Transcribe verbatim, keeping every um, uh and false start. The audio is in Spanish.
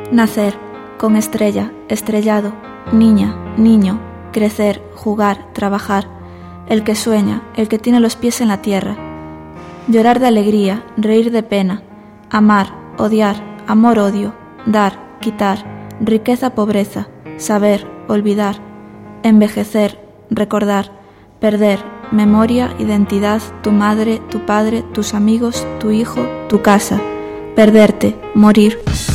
Nacer, con estrella, estrellado, niña, niño, crecer, jugar, trabajar, el que sueña, el que tiene los pies en la tierra. Llorar de alegría, reír de pena, amar, odiar, amor-odio, dar, quitar, riqueza-pobreza, saber, olvidar, envejecer, recordar, perder, memoria, identidad, tu madre, tu padre, tus amigos, tu hijo, tu casa, perderte, morir.